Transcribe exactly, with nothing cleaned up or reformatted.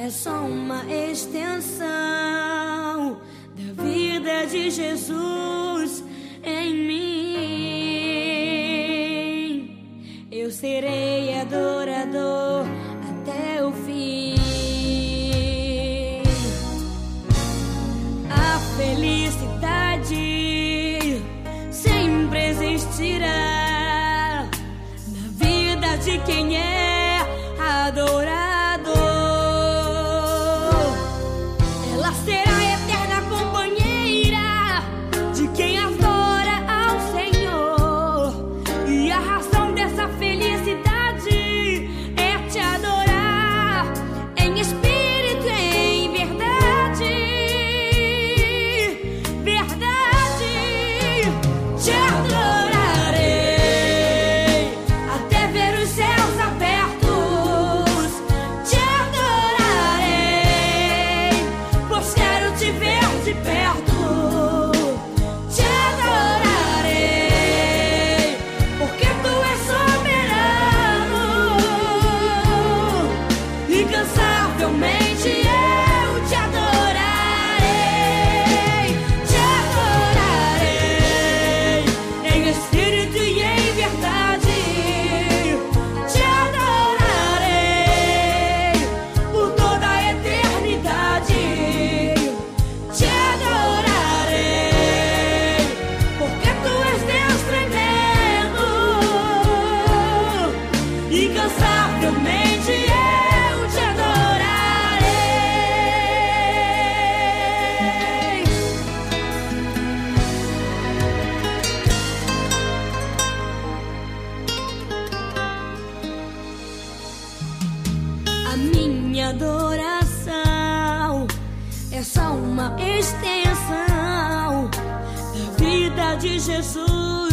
é só uma extensão da vida de Jesus em mim. Eu serei adorador até o fim. A felicidade sempre existirá na vida de quem é adorador. Ela será eterna companheira de quem adora ao Senhor, e a razão dessa felicidade é te adorar em espírito e em verdade. Verdade, te adorarei até ver os céus abertos. Te adorarei, pois quero te ver de perto. Te adorarei, porque tu és soberano. Incansavelmente eu te adorarei. Te adorarei em espírito e em verdade. Te adorarei por toda a eternidade. Te adorarei, porque tu és Deus tremendo. Incansavelmente eu te adorarei. A minha adoração é só uma extensão da vida de Jesus